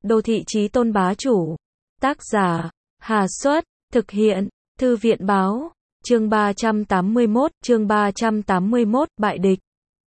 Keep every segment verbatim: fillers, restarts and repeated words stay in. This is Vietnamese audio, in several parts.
Đô thị chí tôn bá chủ. Tác giả, Hà Xuất, thực hiện, Thư viện báo, chương ba trăm tám mươi mốt, chương ba trăm tám mươi mốt, bại địch.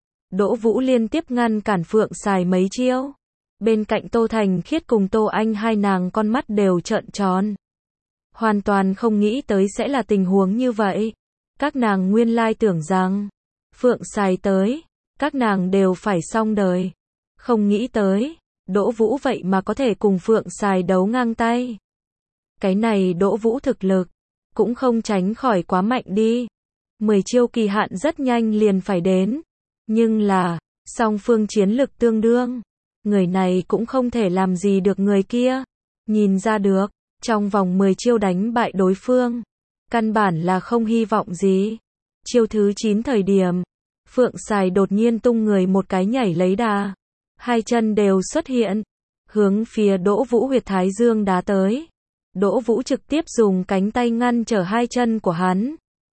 Đỗ Vũ liên tiếp ngăn cản Phượng Sài mấy chiêu. Bên cạnh Tô Thành Khiết cùng Tô Anh hai nàng con mắt đều trợn tròn. Hoàn toàn không nghĩ tới sẽ là tình huống như vậy. Các nàng nguyên lai tưởng rằng, Phượng Sài tới, các nàng đều phải xong đời. Không nghĩ tới, Đỗ Vũ vậy mà có thể cùng Phượng Sài đấu ngang tay. Cái này Đỗ Vũ thực lực, cũng không tránh khỏi quá mạnh đi. Mười chiêu kỳ hạn rất nhanh liền phải đến. Nhưng là, song phương chiến lực tương đương. Người này cũng không thể làm gì được người kia. Nhìn ra được, trong vòng mười chiêu đánh bại đối phương. Căn bản là không hy vọng gì. Chiêu thứ chín thời điểm, Phượng Sài đột nhiên tung người một cái nhảy lấy đà. Hai chân đều xuất hiện, hướng phía Đỗ Vũ huyệt thái dương đá tới. Đỗ Vũ trực tiếp dùng cánh tay ngăn trở hai chân của hắn.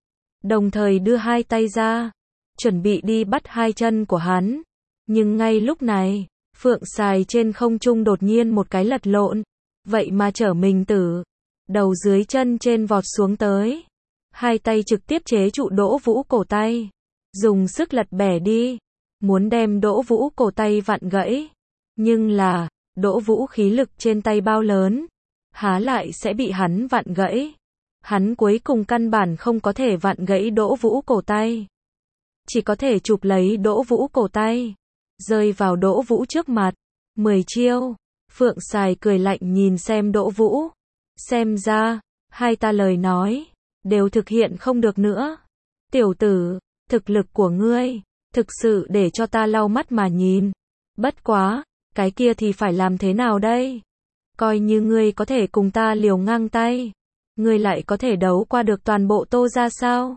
Đồng thời đưa hai tay ra, chuẩn bị đi bắt hai chân của hắn. Nhưng ngay lúc này, Phượng Sài trên không trung đột nhiên một cái lật lộn. Vậy mà trở mình tử. Đầu dưới chân trên vọt xuống tới. Hai tay trực tiếp chế trụ Đỗ Vũ cổ tay. Dùng sức lật bẻ đi. Muốn đem Đỗ Vũ cổ tay vặn gãy. Nhưng là, Đỗ Vũ khí lực trên tay bao lớn. Há lại sẽ bị hắn vặn gãy. Hắn cuối cùng căn bản không có thể vặn gãy Đỗ Vũ cổ tay. Chỉ có thể chụp lấy Đỗ Vũ cổ tay. Rơi vào Đỗ Vũ trước mặt. Mười chiêu. Phượng Sài cười lạnh nhìn xem Đỗ Vũ. Xem ra, hai ta lời nói, đều thực hiện không được nữa. Tiểu tử, thực lực của ngươi, thực sự để cho ta lau mắt mà nhìn. Bất quá, cái kia thì phải làm thế nào đây? Coi như ngươi có thể cùng ta liều ngang tay. Ngươi lại có thể đấu qua được toàn bộ Tô gia sao?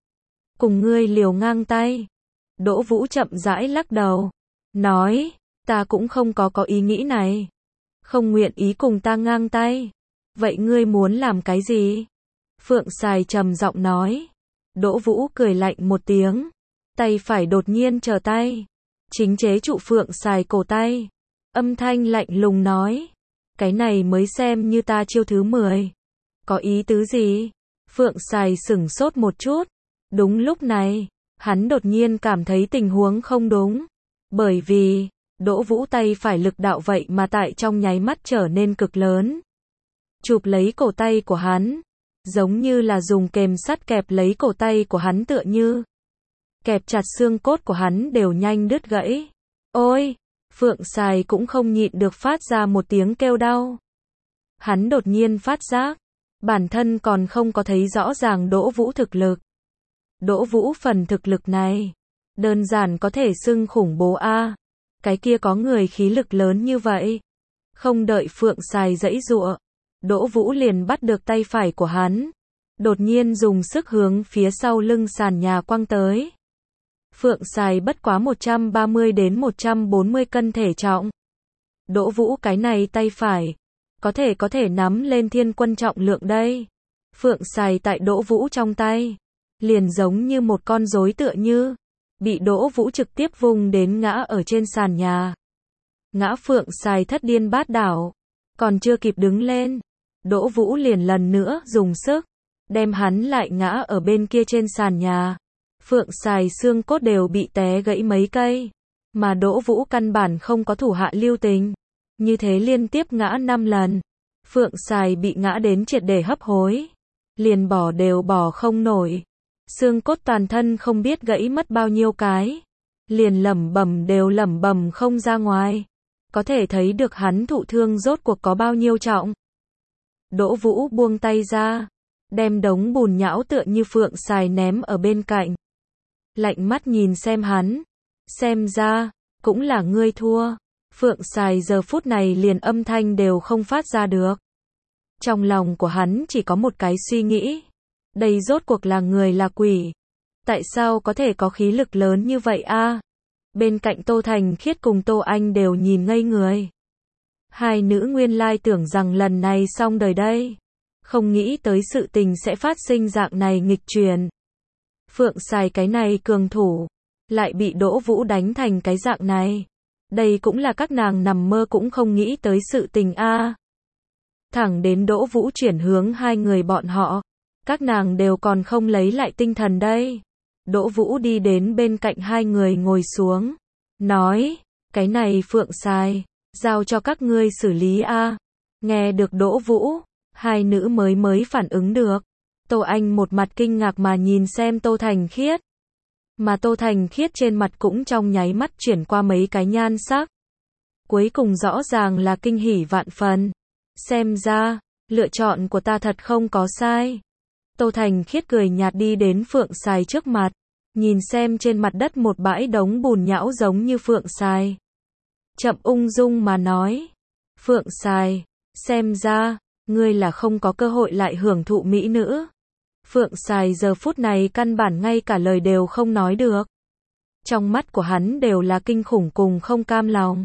Cùng ngươi liều ngang tay. Đỗ Vũ chậm rãi lắc đầu. Nói, ta cũng không có có ý nghĩ này. Không nguyện ý cùng ta ngang tay. Vậy ngươi muốn làm cái gì? Phượng Sài trầm giọng nói. Đỗ Vũ cười lạnh một tiếng. Tay phải đột nhiên trở tay. Chính chế trụ Phượng Sài cổ tay. Âm thanh lạnh lùng nói. Cái này mới xem như ta chiêu thứ mười. Có ý tứ gì? Phượng Sài sửng sốt một chút. Đúng lúc này, hắn đột nhiên cảm thấy tình huống không đúng. Bởi vì, Đỗ Vũ tay phải lực đạo vậy mà tại trong nháy mắt trở nên cực lớn. Chụp lấy cổ tay của hắn. Giống như là dùng kềm sắt kẹp lấy cổ tay của hắn tựa như. Kẹp chặt xương cốt của hắn đều nhanh đứt gãy. Ôi! Phượng Sài cũng không nhịn được phát ra một tiếng kêu đau. Hắn đột nhiên phát giác. Bản thân còn không có thấy rõ ràng Đỗ Vũ thực lực. Đỗ Vũ phần thực lực này. Đơn giản có thể xưng khủng bố a. Cái kia có người khí lực lớn như vậy. Không đợi Phượng Sài giãy giụa. Đỗ Vũ liền bắt được tay phải của hắn. Đột nhiên dùng sức hướng phía sau lưng sàn nhà quăng tới. Phượng Sài bất quá một trăm ba mươi đến một trăm bốn mươi cân thể trọng. Đỗ Vũ cái này tay phải. Có thể có thể nắm lên thiên quân trọng lượng đây. Phượng Sài tại Đỗ Vũ trong tay. Liền giống như một con rối tựa như. Bị Đỗ Vũ trực tiếp vùng đến ngã ở trên sàn nhà. Ngã Phượng Sài thất điên bát đảo. Còn chưa kịp đứng lên. Đỗ Vũ liền lần nữa dùng sức. Đem hắn lại ngã ở bên kia trên sàn nhà. Phượng Sài xương cốt đều bị té gãy mấy cây. Mà Đỗ Vũ căn bản không có thủ hạ lưu tình. Như thế liên tiếp ngã năm lần. Phượng Sài bị ngã đến triệt để hấp hối. Liền bỏ đều bỏ không nổi. Xương cốt toàn thân không biết gãy mất bao nhiêu cái. Liền lẩm bẩm đều lẩm bẩm không ra ngoài. Có thể thấy được hắn thụ thương rốt cuộc có bao nhiêu trọng. Đỗ Vũ buông tay ra. Đem đống bùn nhão tựa như Phượng Sài ném ở bên cạnh. Lạnh mắt nhìn xem hắn. Xem ra, cũng là ngươi thua. Phượng Sài giờ phút này liền âm thanh đều không phát ra được. Trong lòng của hắn chỉ có một cái suy nghĩ. Đây rốt cuộc là người là quỷ. Tại sao có thể có khí lực lớn như vậy a? Bên cạnh Tô Thành Khiết cùng Tô Anh đều nhìn ngây người. Hai nữ nguyên lai tưởng rằng lần này xong đời đây. Không nghĩ tới sự tình sẽ phát sinh dạng này nghịch truyền. Phượng Sài cái này cường thủ. Lại bị Đỗ Vũ đánh thành cái dạng này. Đây cũng là các nàng nằm mơ cũng không nghĩ tới sự tình a. Thẳng đến Đỗ Vũ chuyển hướng hai người bọn họ, các nàng đều còn không lấy lại tinh thần đây. Đỗ Vũ đi đến bên cạnh hai người ngồi xuống, nói, cái này Phượng Sài, giao cho các ngươi xử lý a. Nghe được Đỗ Vũ, hai nữ mới mới phản ứng được. Tô Anh một mặt kinh ngạc mà nhìn xem Tô Thành Khiết. Mà Tô Thành Khiết trên mặt cũng trong nháy mắt chuyển qua mấy cái nhan sắc. Cuối cùng rõ ràng là kinh hỉ vạn phần. Xem ra, lựa chọn của ta thật không có sai. Tô Thành Khiết cười nhạt đi đến Phượng Sài trước mặt, nhìn xem trên mặt đất một bãi đống bùn nhão giống như Phượng Sài. Chậm ung dung mà nói, Phượng Sài, xem ra, ngươi là không có cơ hội lại hưởng thụ mỹ nữ. Phượng Sài giờ phút này căn bản ngay cả lời đều không nói được. Trong mắt của hắn đều là kinh khủng cùng không cam lòng.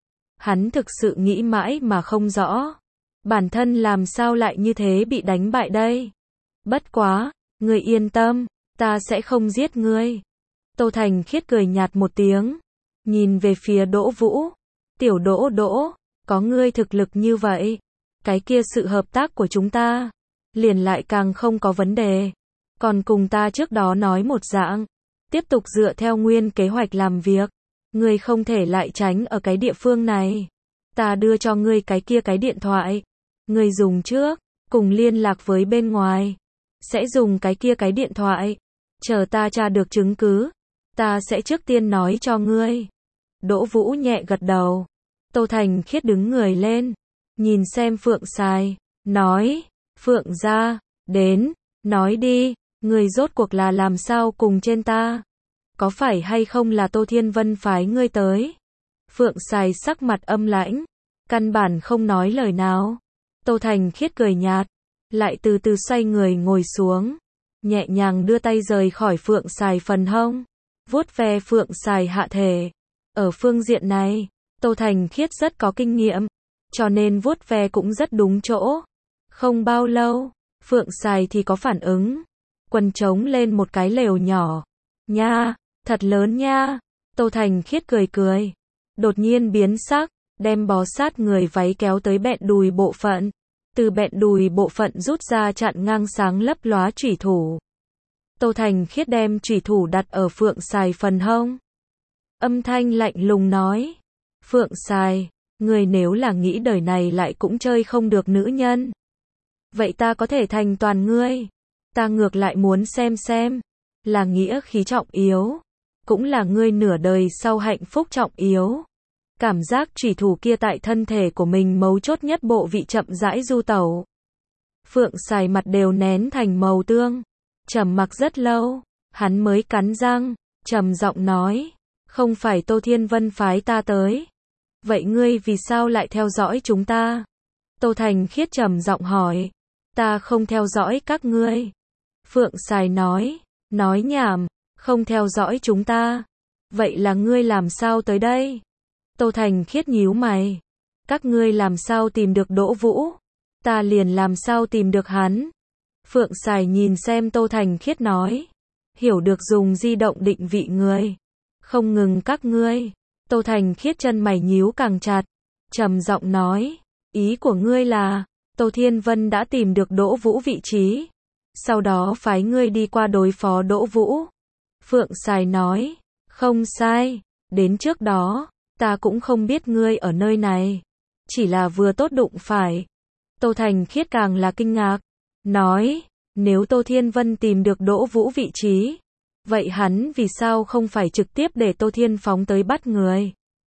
Hắn thực sự nghĩ mãi mà không rõ. Bản thân làm sao lại như thế bị đánh bại đây? Bất quá, ngươi yên tâm, ta sẽ không giết ngươi. Tô Thành Khiết cười nhạt một tiếng, nhìn về phía Đỗ Vũ. Tiểu Đỗ Đỗ, có ngươi thực lực như vậy, cái kia sự hợp tác của chúng ta liền lại càng không có vấn đề. Còn cùng ta trước đó nói một dạng, tiếp tục dựa theo nguyên kế hoạch làm việc. Ngươi không thể lại tránh ở cái địa phương này. Ta đưa cho ngươi cái kia cái điện thoại. Ngươi dùng trước, cùng liên lạc với bên ngoài. Sẽ dùng cái kia cái điện thoại. Chờ ta tra được chứng cứ, ta sẽ trước tiên nói cho ngươi. Đỗ Vũ nhẹ gật đầu. Tô Thành Khiết đứng người lên, nhìn xem Phượng Sài, nói, Phượng gia, đến, nói đi, ngươi rốt cuộc là làm sao cùng trên ta? Có phải hay không là Tô Thiên Vân phái ngươi tới? Phượng Sài sắc mặt âm lãnh, căn bản không nói lời nào. Tô Thành Khiết cười nhạt, lại từ từ xoay người ngồi xuống, nhẹ nhàng đưa tay rời khỏi Phượng Sài phần hông, vuốt ve Phượng Sài hạ thể. Ở phương diện này, Tô Thành Khiết rất có kinh nghiệm, cho nên vuốt ve cũng rất đúng chỗ. Không bao lâu, Phượng Sài thì có phản ứng, quần trống lên một cái lều nhỏ. Nha, thật lớn nha. Tô Thành Khiết cười cười, đột nhiên biến sắc, đem bó sát người váy kéo tới bẹn đùi bộ phận, từ bẹn đùi bộ phận rút ra chặn ngang sáng lấp lóa chủy thủ. Tô Thành Khiết đem chủy thủ đặt ở Phượng Sài phần hông. Âm thanh lạnh lùng nói, Phượng Sài, người nếu là nghĩ đời này lại cũng chơi không được nữ nhân, vậy ta có thể thành toàn ngươi. Ta ngược lại muốn xem xem, là nghĩa khí trọng yếu, cũng là ngươi nửa đời sau hạnh phúc trọng yếu. Cảm giác chủy thủ kia tại thân thể của mình mấu chốt nhất bộ vị chậm rãi du tẩu. Phượng Sài mặt đều nén thành màu tương, trầm mặc rất lâu, hắn mới cắn răng, trầm giọng nói, không phải Tô Thiên Vân phái ta tới. Vậy ngươi vì sao lại theo dõi chúng ta? Tô Thành Khiết trầm giọng hỏi, ta không theo dõi các ngươi. Phượng Sài nói, nói nhảm, không theo dõi chúng ta. Vậy là ngươi làm sao tới đây? Tô Thành Khiết nhíu mày, các ngươi làm sao tìm được Đỗ Vũ? Ta liền làm sao tìm được hắn? Phượng Sài nhìn xem Tô Thành Khiết nói, hiểu được dùng di động định vị người. Không ngừng các ngươi. Tô Thành Khiết chân mày nhíu càng chặt, trầm giọng nói, ý của ngươi là, Tô Thiên Vân đã tìm được Đỗ Vũ vị trí, sau đó phái ngươi đi qua đối phó Đỗ Vũ. Phượng Sài nói, không sai, đến trước đó, ta cũng không biết ngươi ở nơi này, chỉ là vừa tốt đụng phải. Tô Thành Khiết càng là kinh ngạc, nói, nếu Tô Thiên Vân tìm được Đỗ Vũ vị trí, vậy hắn vì sao không phải trực tiếp để Tô Thiên phóng tới bắt người,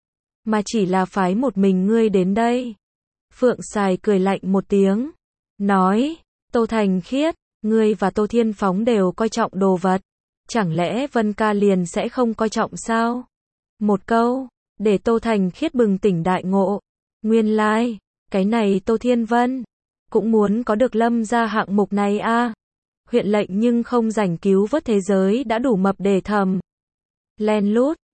mà chỉ là phái một mình ngươi đến đây? Phượng Sài cười lạnh một tiếng, nói, Tô Thành Khiết, ngươi và Tô Thiên phóng đều coi trọng đồ vật, chẳng lẽ Vân ca liền sẽ không coi trọng sao? Một câu, để Tô Thành Khiết bừng tỉnh đại ngộ, nguyên lai, like, cái này Tô Thiên Vân cũng muốn có được Lâm gia hạng mục này a. À. Huyện lệnh nhưng không rảnh cứu vớt thế giới đã đủ mập để thầm. Len lút